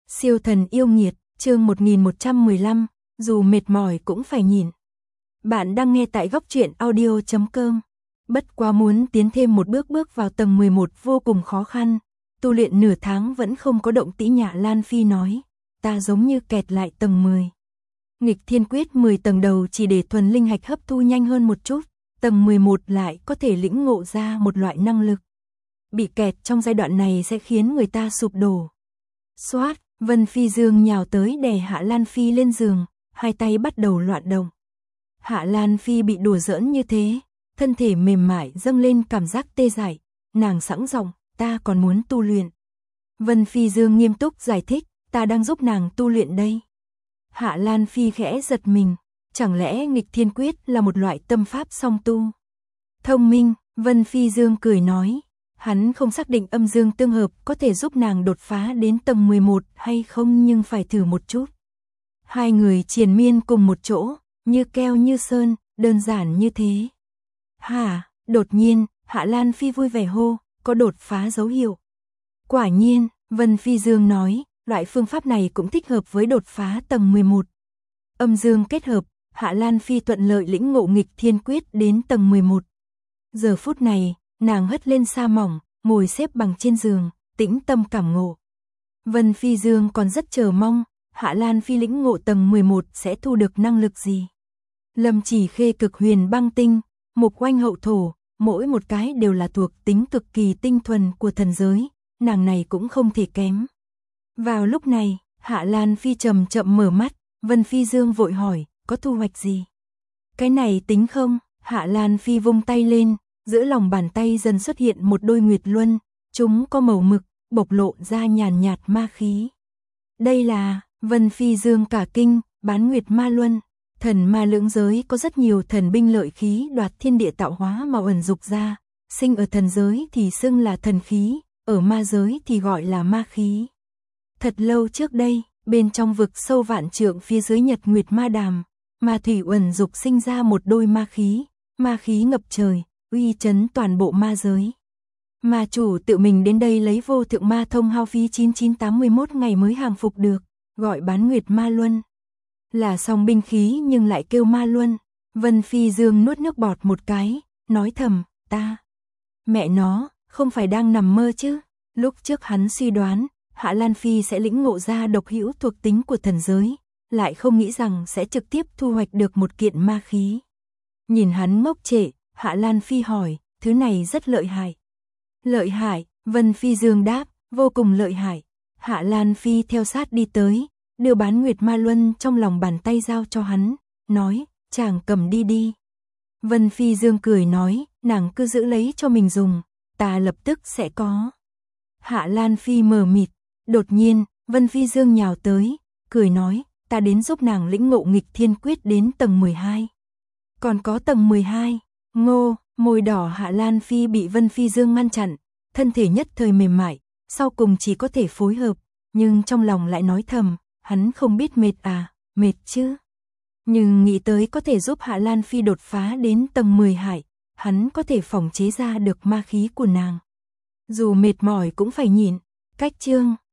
Siêu thần yêu nghiệt, chương 1115, dù mệt mỏi cũng phải nhìn. Bạn đang nghe tại góc truyện audio.com. Bất quá muốn tiến thêm một bước vào tầng 11 vô cùng khó khăn. Tu luyện nửa tháng vẫn không có động tĩnh. Nhã Lan Phi nói, ta giống như kẹt lại tầng 10. Nghịch thiên quyết 10 tầng đầu chỉ để thuần linh hạch hấp thu nhanh hơn một chút. Tầng 11 lại có thể lĩnh ngộ ra một loại năng lực. Bị kẹt trong giai đoạn này sẽ khiến người ta sụp đổ. Xoát, Vân Phi Dương nhào tới đè Hạ Lan Phi lên giường, hai tay bắt đầu loạn động. Hạ Lan Phi bị đùa giỡn như thế, thân thể mềm mại dâng lên cảm giác tê dại, nàng sẵn giọng, ta còn muốn tu luyện. Vân Phi Dương nghiêm túc giải thích, ta đang giúp nàng tu luyện đây. Hạ Lan Phi khẽ giật mình, chẳng lẽ nghịch thiên quyết là một loại tâm pháp song tu? Thông minh, Vân Phi Dương cười nói. Hắn không xác định âm dương tương hợp có thể giúp nàng đột phá đến tầng 11 hay không, nhưng phải thử một chút. Hai người triền miên cùng một chỗ, như keo như sơn, đơn giản như thế. Hả, đột nhiên, Hạ Lan Phi vui vẻ hô, có đột phá dấu hiệu. Quả nhiên, Vân Phi Dương nói, loại phương pháp này cũng thích hợp với đột phá tầng 11. Âm dương kết hợp, Hạ Lan Phi thuận lợi lĩnh ngộ nghịch thiên quyết đến tầng 11. Giờ phút này, nàng hất lên sa mỏng, ngồi xếp bằng trên giường, tĩnh tâm cảm ngộ. Vân Phi Dương còn rất chờ mong, Hạ Lan Phi lĩnh ngộ tầng 11 sẽ thu được năng lực gì. Lâm Chỉ Khê cực huyền băng tinh, Mục Oanh hậu thổ, mỗi một cái đều là thuộc tính cực kỳ tinh thuần của thần giới, nàng này cũng không thể kém. Vào lúc này, Hạ Lan Phi chậm chậm mở mắt, Vân Phi Dương vội hỏi, có thu hoạch gì? Cái này tính không? Hạ Lan Phi vung tay lên. Giữa lòng bàn tay dần xuất hiện một đôi nguyệt luân, chúng có màu mực, bộc lộ ra nhàn nhạt ma khí. Đây là, Vân Phi Dương cả kinh, bán nguyệt ma luân. Thần ma lưỡng giới có rất nhiều thần binh lợi khí đoạt thiên địa tạo hóa mà ẩn dục ra, sinh ở thần giới thì xưng là thần khí, ở ma giới thì gọi là ma khí. Thật lâu trước đây, bên trong vực sâu vạn trượng phía dưới Nhật Nguyệt Ma Đàm, ma thủy ẩn dục sinh ra một đôi ma khí ngập trời, uy chấn toàn bộ ma giới. Ma chủ tự mình đến đây lấy vô thượng ma thông hao phí 9981 ngày mới hàng phục được, gọi bán nguyệt ma luân. Là song binh khí nhưng lại kêu ma luân. Vân Phi Dương nuốt nước bọt một cái, nói thầm, ta. Mẹ nó, không phải đang nằm mơ chứ. Lúc trước hắn suy đoán, Hạ Lan Phi sẽ lĩnh ngộ ra độc hữu thuộc tính của thần giới, lại không nghĩ rằng sẽ trực tiếp thu hoạch được một kiện ma khí. Nhìn hắn ngốc trệ, Hạ Lan Phi hỏi, thứ này rất lợi hại. Lợi hại, Vân Phi Dương đáp, vô cùng lợi hại. Hạ Lan Phi theo sát đi tới, đưa bán nguyệt ma luân trong lòng bàn tay giao cho hắn, nói, chàng cầm đi đi. Vân Phi Dương cười nói, nàng cứ giữ lấy cho mình dùng, ta lập tức sẽ có. Hạ Lan Phi mờ mịt, đột nhiên, Vân Phi Dương nhào tới, cười nói, ta đến giúp nàng lĩnh ngộ nghịch thiên quyết đến tầng 12. Còn có tầng 12. Ngô, môi đỏ Hạ Lan Phi bị Vân Phi Dương ngăn chặn, thân thể nhất thời mềm mại, sau cùng chỉ có thể phối hợp, nhưng trong lòng lại nói thầm, hắn không biết mệt à, mệt chứ. Nhưng nghĩ tới có thể giúp Hạ Lan Phi đột phá đến tầng 10 hải, hắn có thể phòng chế ra được ma khí của nàng. Dù mệt mỏi cũng phải nhịn, cách chương.